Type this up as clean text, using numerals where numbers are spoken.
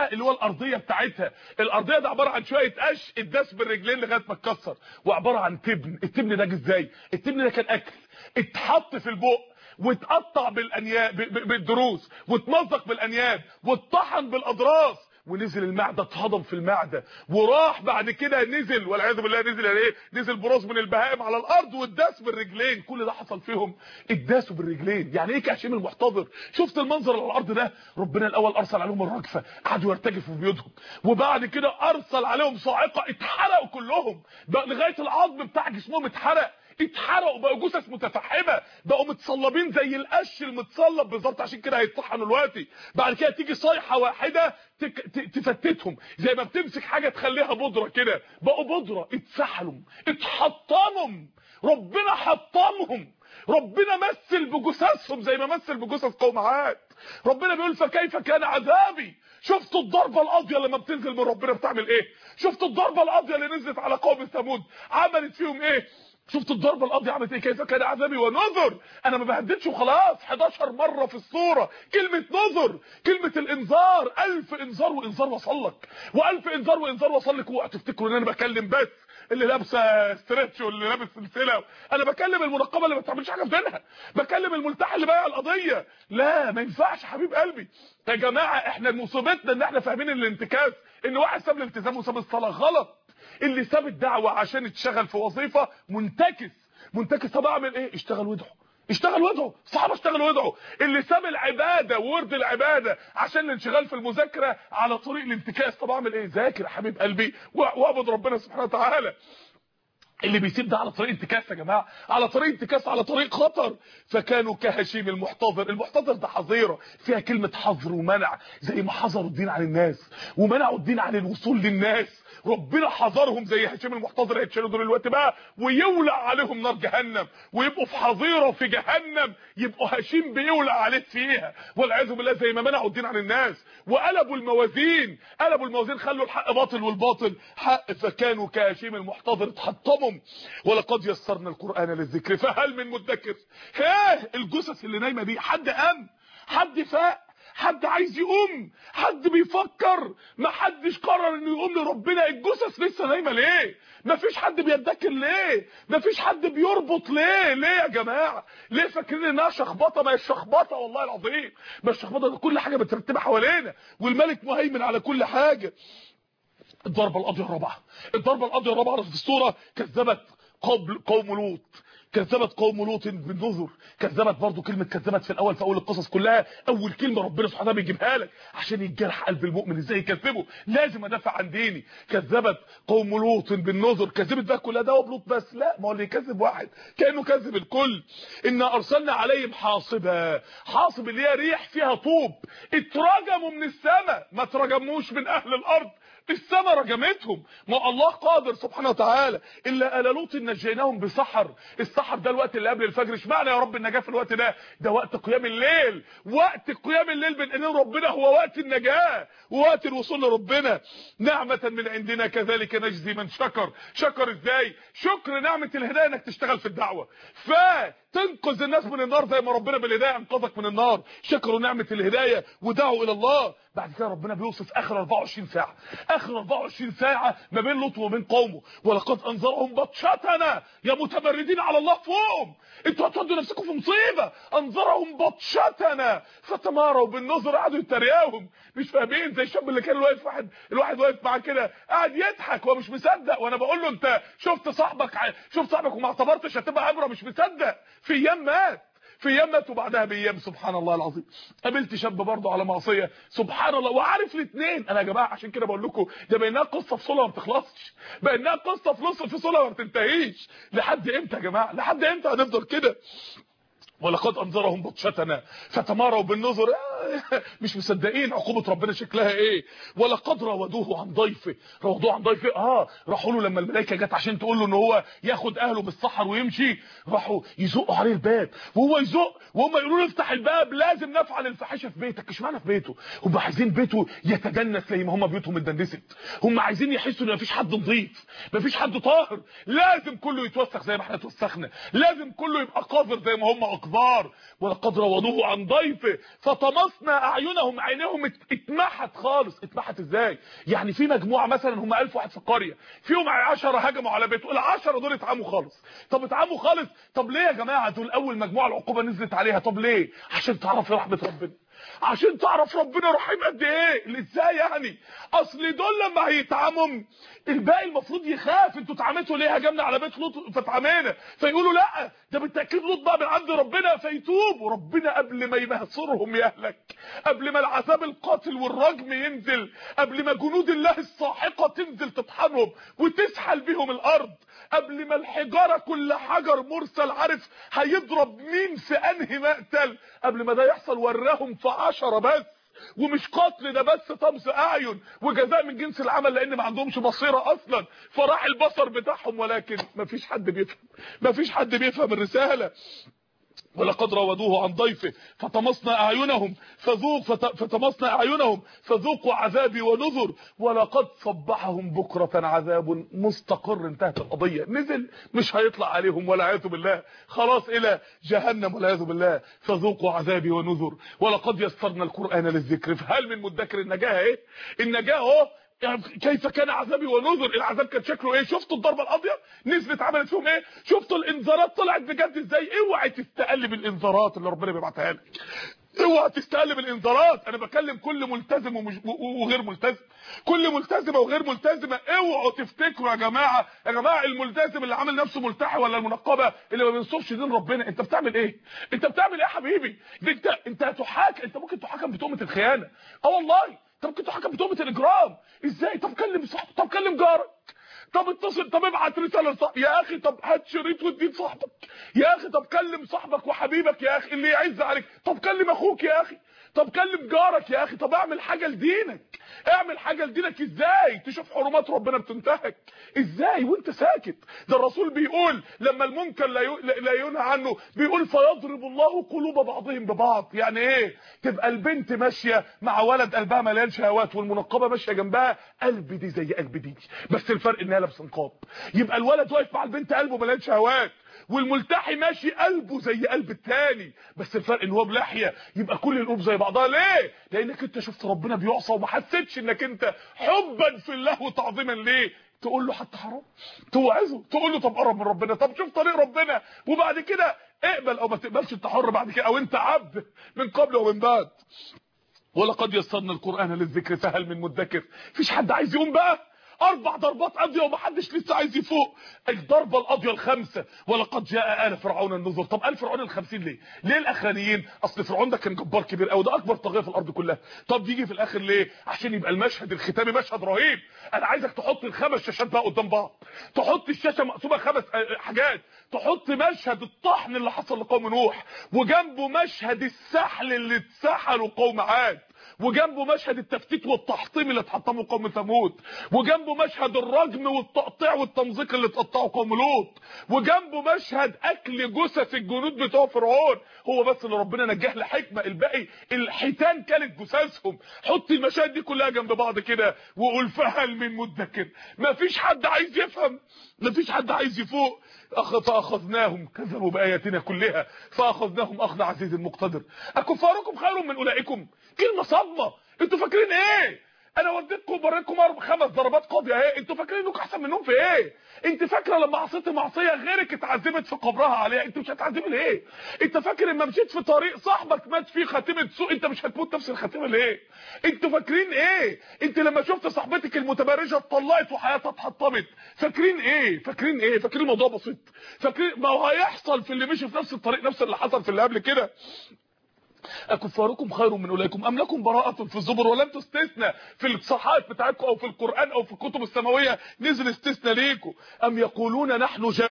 المساحه اللي هو الارضيه بتاعتها. الارضيه ده عباره عن شويه قش اتداس بالرجلين لغايه ما اتكسر، وعباره عن تبن. التبن ده ازاي؟ التبن ده كان اكل اتحط في البق واتقطع بالانياب بالضروس، واتمزق بالانياب، واتطحن بالاضراس، ونزل المعده، اتهضم في المعده، وراح بعد كده نزل والعياذ بالله، نزل يعني ايه؟ نزل براس من البهائم على الارض واتداس بالرجلين. كل ده حصل فيهم، اتداسوا بالرجلين. يعني ايه كهشيم المحتضر؟ شفت المنظر على الارض ده؟ ربنا الاول ارسل عليهم الرجفه، قعدوا يرتجفوا في بيوتهم، وبعد كده ارسل عليهم صاعقه، اتحرقوا كلهم بقى لغايه العظم بتاع جسمهم اتحرق، اتحرقوا بقوا جثث متفحمه، بقوا متصلبين زي القش المتصلب بالظبط، عشان كده هيتطحنوا دلوقتي. بعد كده تيجي صيحه واحده تفتتهم، زي ما بتمسك حاجه تخليها بودره كده، بقوا بودره، اتسحلوا، اتحطموا، ربنا حطمهم، ربنا مثل بجثثهم زي ما مثل بجثث قوم عاد. ربنا بيقول فكيف كان عذابي. شفتوا الضربه القاضيه لما بتنزل من ربنا بتعمل ايه؟ شفتوا الضربه القاضيه اللي نزلت على قوم ثمود عملت فيهم ايه؟ شفت الضربه القاضيه عملت ايه؟ كيف كان عذابي ونذر. انا ما بهددش وخلاص، 11 مره في السوره كلمه نذر، كلمه الانذار. 1000 انذار وانذار وصل لك، و1000 انذار وانذار وصل لك. اوعوا تفتكروا ان انا بكلم بس اللي لابسه ستريتش واللي لابس سلسله، انا بكلم المنقبه اللي ما بتعملش حاجه في دينها، بكلم الملتحي اللي بايع القضيه. لا ما ينفعش حبيب قلبي. يا جماعه احنا مصيبتنا ان احنا فاهمين الانتكاس ان واحد ساب الالتزام وساب الصلاه. غلط. اللي ساب الدعوه عشان يشتغل في وظيفه منتكس. منتكس. طب اعمل ايه؟ اشتغل وادعو، اشتغل وادعو. الصحابه اشتغلوا وادعوا. اللي ساب العباده وورد العباده عشان الانشغال في المذاكره على طريق الانتكاس، طب اعمل ايه؟ ذاكر يا حبيب قلبي واعبد ربنا سبحانه وتعالى. اللي بيسيب ده على طريق انتكاس يا جماعه، على طريق انتكاس، على طريق خطر. فكانوا كهشيم المحتضر. المحتضر ده حظيره فيها كلمه حظر ومنع، زي ما حظروا الدين عن الناس ومنعوا الدين عن الوصول للناس، ربنا حذرهم زي هشيم المحتضر. هيتشالوا دول الوقت بقى ويولع عليهم نار جهنم، ويبقوا في حظيره في جهنم، يبقوا هشيم بيولع عليك فيها والعياذ بالله، زي ما منعوا الدين عن الناس وقلبوا الموازين. قلبوا الموازين، خلوا الحق باطل والباطل حق. فكانوا كهشيم المحتضر، اتحطموا. ولقد يسرنا القرآن للذكر فهل من مدكر. الجثث اللي نايمه دي، حد قام؟ حد فاق؟ حد عايز يقوم؟ حد بيفكر؟ ما حدش قرر انه يقوم لربنا. الجثث لسه نايمه ليه؟ ما فيش حد بيتذكر ليه؟ ما فيش حد بيربط ليه؟ ليه يا جماعه؟ ليه فاكرين انها شخبطه؟ ما هي الشخبطه والله العظيم، ما الشخبطه ده كل حاجه مترتبه حوالينا، والملك مهيمن على كل حاجه. الضربه القاضيه الرابعه، الضربه القاضيه الرابعه في السوره، كذبت قوم لوط. كذبت قوم لوط بالنذر. كذبت برضو، كلمه كذبت في الاول، في اول القصص كلها اول كلمه ربنا سبحانه وتعالى بيجيبها لك عشان يتجرح قلب المؤمن. ازاي يكذبه؟ لازم ادافع عن ديني. كذبت قوم لوط بالنذر. كذبت بقى كلها ده وبلوط بس؟ لا، ما هو اللي يكذب واحد كانه كذب الكل. انا ارسلنا عليهم حاصبا. حاصب اللي هي ريح فيها طوب، اترجموا من السماء، ما اترجموش من اهل الارض، السماء رجمتهم. ما الله قادر سبحانه وتعالى. الا آل لوط نجيناهم بسحر. السحر ده الوقت اللي قبل الفجر. اشمعنى يا رب النجاه في الوقت ده؟ ده وقت قيام الليل. وقت قيام الليل بين ايدين ربنا هو وقت النجاه ووقت الوصول لربنا. نعمه من عندنا كذلك نجزي من شكر. شكر ازاي؟ شكر نعمه الهدايه انك تشتغل في الدعوه فتنقذ الناس من النار زي ما ربنا بالهدايه انقذك من النار. شكروا نعمه الهدايه ودعوا الى الله. بعد كده ربنا بيوصف اخر 24 ساعه، اخر 24 ساعه ما بين لوط وما بين قومه. ولقد انذرهم بطشتنا. يا متمردين على الله فوقهم، انتوا هتودوا نفسكم في مصيبه. انذرهم بطشتنا فتماروا بالنظر، قعدوا يتريقوا مش فاهمين، زي الشاب اللي كان الواحد واقف معاه كده قاعد يضحك ومش مصدق، وانا بقول له انت شفت صاحبك وما اعتبرتش هتبقى عبره، مش مصدق. في ايام مات، في ايام مات، وبعدها بايام سبحان الله العظيم قابلت شاب برضه على معصيه سبحان الله، وعارف الاثنين. انا يا جماعه عشان كده بقول لكم ده بانها قصه فصولها ما بتخلصش، بانها قصه فصولها ما بتنتهيش. لحد امتى يا جماعه؟ لحد امتى هنفضل كده؟ ولقد انذرهم بطشتنا فتماروا بالنظر. مش مصدقين عقوبه ربنا شكلها ايه. ولقد راودوه عن ضيفه. راودوه عن ضيفه، راحوا له لما الملائكه جت عشان تقول له ان هو ياخد اهله بالسحر ويمشي، راحوا يزقوا عليه الباب وهو يزق، وهم يقولوا له افتح الباب لازم نفعل الفاحشه في بيتك. اشمعنى في بيته؟ هم عايزين بيته يتدنس زي ما هم بيوتهم اتدنست. هم عايزين يحسوا ان مفيش حد نظيف، مفيش حد طاهر، لازم كله يتوسخ زي ما احنا اتوسخنا، لازم كله يبقى قذر زي ما هم اقذار. ولقد راودوه عن ضيفه فتمسك فطمسنا اعينهم، عينيهم اتمحت خالص. اتمحت ازاي؟ يعني في مجموعه مثلا هم 1000 واحد في القريه، فيهم 10 هجموا على بيت، ال10 دول اتعموا خالص. طب اتعموا خالص، طب ليه يا جماعه؟ دول اول مجموعه العقوبه نزلت عليها. طب ليه؟ عشان تعرف رحمه ربنا، عشان تعرف ربنا رحيم قد ايه. ازاي يعني؟ اصل دول لما هيتعموا الباقي المفروض يخاف. انتوا اتعمتوا ليه؟ هجمنا على بيت لوط فاتعمينا، فيقولوا لا ده بالتاكيد لوط بقى من عند ربنا، فيتوبوا. ربنا قبل ما يمهصرهم يهلك، قبل ما العذاب القاتل والرجم ينزل، قبل ما جنود الله الساحقه تنزل تطحنهم وتسحل بيهم الارض، قبل ما الحجاره كل حجر مرسل عارف هيضرب مين في انهي مقتل، قبل ما ده يحصل وراهم في 10 بس. ومش قتل ده بس، طمس اعين وجزاء من جنس العمل، لان ما عندهمش بصيره اصلا، فراح البصر بتاعهم. ولكن مفيش حد بيفهم، مفيش حد بيفهم الرساله. ولقد راودوه عن ضيفه فطمسنا اعينهم فذوقوا عذابي ونذر ولقد صبحهم بكره عذاب مستقر. انتهت القضيه، نزل مش هيطلع عليهم والعياذ بالله، خلاص الى جهنم والعياذ بالله. فذوقوا عذابي ونذر ولقد يسرنا القران للذكر فهل من مدكر. النجاه ايه؟ النجاه اهو. كيف كان عذابي ونذر؟ العذاب كان شكله ايه؟ شفتوا الضربه القاضيه نزلت عملت فيهم ايه؟ شفتوا الانذارات طلعت بجد ازاي؟ اوعي تستقلب الانذارات اللي ربنا بيبعتها لك، اوعى تستقلب الانذارات. انا بكلم كل ملتزم وغير ملتزم، كل ملتزمه وغير ملتزمه. اوعوا تفتكروا يا جماعه الملتزم اللي عامل نفسه ملتحي ولا المنقبه اللي ما بينصفش دين ربنا، انت بتعمل ايه؟ انت بتعمل ايه يا حبيبي؟ انت هتحاكم، انت ممكن تحاكم بتهمه الخيانه. والله انت ممكن تحاكم بتهمه الاجرام. ازاي؟ طب كلم صاحبك، طب كلم جارك، طب اتصل، طب ابعت رساله لصاحبك يا اخي، طب هات شريط واديه صاحبك يا اخي، طب كلم صاحبك وحبيبك يا اخي اللي يعز عليك، طب كلم اخوك يا اخي، طب كلم جارك يا اخي، طب اعمل حاجه لدينك، اعمل حاجه لدينك. ازاي تشوف حرمات ربنا بتنتهك ازاي وانت ساكت؟ ده الرسول بيقول لما المنكر لا ينهى عنه بيقول فيضرب الله قلوب بعضهم ببعض. يعني ايه؟ تبقى البنت ماشيه مع ولد قلبها مليان شهوات والمنقبه ماشيه جنبها قلب دي زي قلب دي، بس الفرق انها لابسه نقاب. يبقى الولد واقف مع البنت قلبه مليان شهوات، والملتحي ماشي قلبه زي قلب التاني، بس الفرق ان هو بلحيه. يبقى كل القلوب زي بعضها. ليه؟ لانك انت شفت ربنا بيعصى وما حسيتش انك انت حبا في الله وتعظيما ليه تقول له حتى حرام، توعظه، تقول له طب قرب من ربنا، طب شوف طريق ربنا، وبعد كده اقبل او ما تقبلش، انت حر بعد كده، او انت عبد من قبل ومن بعد. ولقد يسرنا القران للذكر فهل من مدكر. مفيش حد عايز يقوم بقى؟ 4 ضربات قاضيه ومحدش لسه عايز يفوق. الضربه القاضيه ال5 ولقد جاء آل فرعون النذر. طب آل فرعون ال50 ليه؟ ليه الاخرانيين؟ اصل فرعون ده كان جبار كبير قوي، ده اكبر طاغيه في الارض كلها. طب يجي في الاخر ليه؟ عشان يبقى المشهد الختامي مشهد رهيب. انا عايزك تحط ال5 شاشات بقى قدام بعض، تحط الشاشه مقسومه 5 حاجات، تحط مشهد الطحن اللي حصل لقوم نوح، وجنبه مشهد السحل اللي اتسحلوا قوم عاد، وجنبه مشهد التفتيت والتحطيم اللي اتحطموا قوم ثمود، وجنبه مشهد الرجم والتقطيع والتمزيق اللي اتقطعوا قوم لوط، وجنبه مشهد اكل جثث الجنود بتوع فرعون. هو بس اللي ربنا نجاه لحكمه، الباقي الحيتان كانت جثثهم. حط المشاهد دي كلها جنب بعض كده وقول فهل من مدكر. مفيش حد عايز يفهم، مفيش حد عايز يفوق. فاخذناهم، كذبوا باياتنا كلها فاخذناهم اخذ عزيز مقتدر. اكفاركم خير من اولئكم؟ كلمه صدمه. انتوا فاكرين ايه؟ انا وديتكم وبريتكم 5 ضربات قاضيه اهي، انتوا فاكرين انكم احسن منهم في ايه؟ انت فاكره لما عصيتي معصيه غيرك اتعذبت في قبرها عليها، انت مش هتعذبي ليه؟ انت فاكر لما مشيت في طريق صاحبك مات فيه خاتمه سوء انت مش هتموت نفس الخاتمه ليه؟ انتوا فاكرين ايه؟ انت لما شفت صاحبتك المتبرجه اتطلقت وحياتها اتحطمت فاكرين ايه؟ فاكرين ايه؟ فاكرين الموضوع بسيط؟ فاكرين ما هو هيحصل في اللي مشي في نفس الطريق نفس اللي حصل في اللي قبل كده. أكفاركم خير من أولئكم أم لكم براءة في الزبر؟ ولم تستثنى في الصحائف بتاعتكم أو في القرآن أو في الكتب السماوية نزل استثنى ليكم. أم يقولون نحن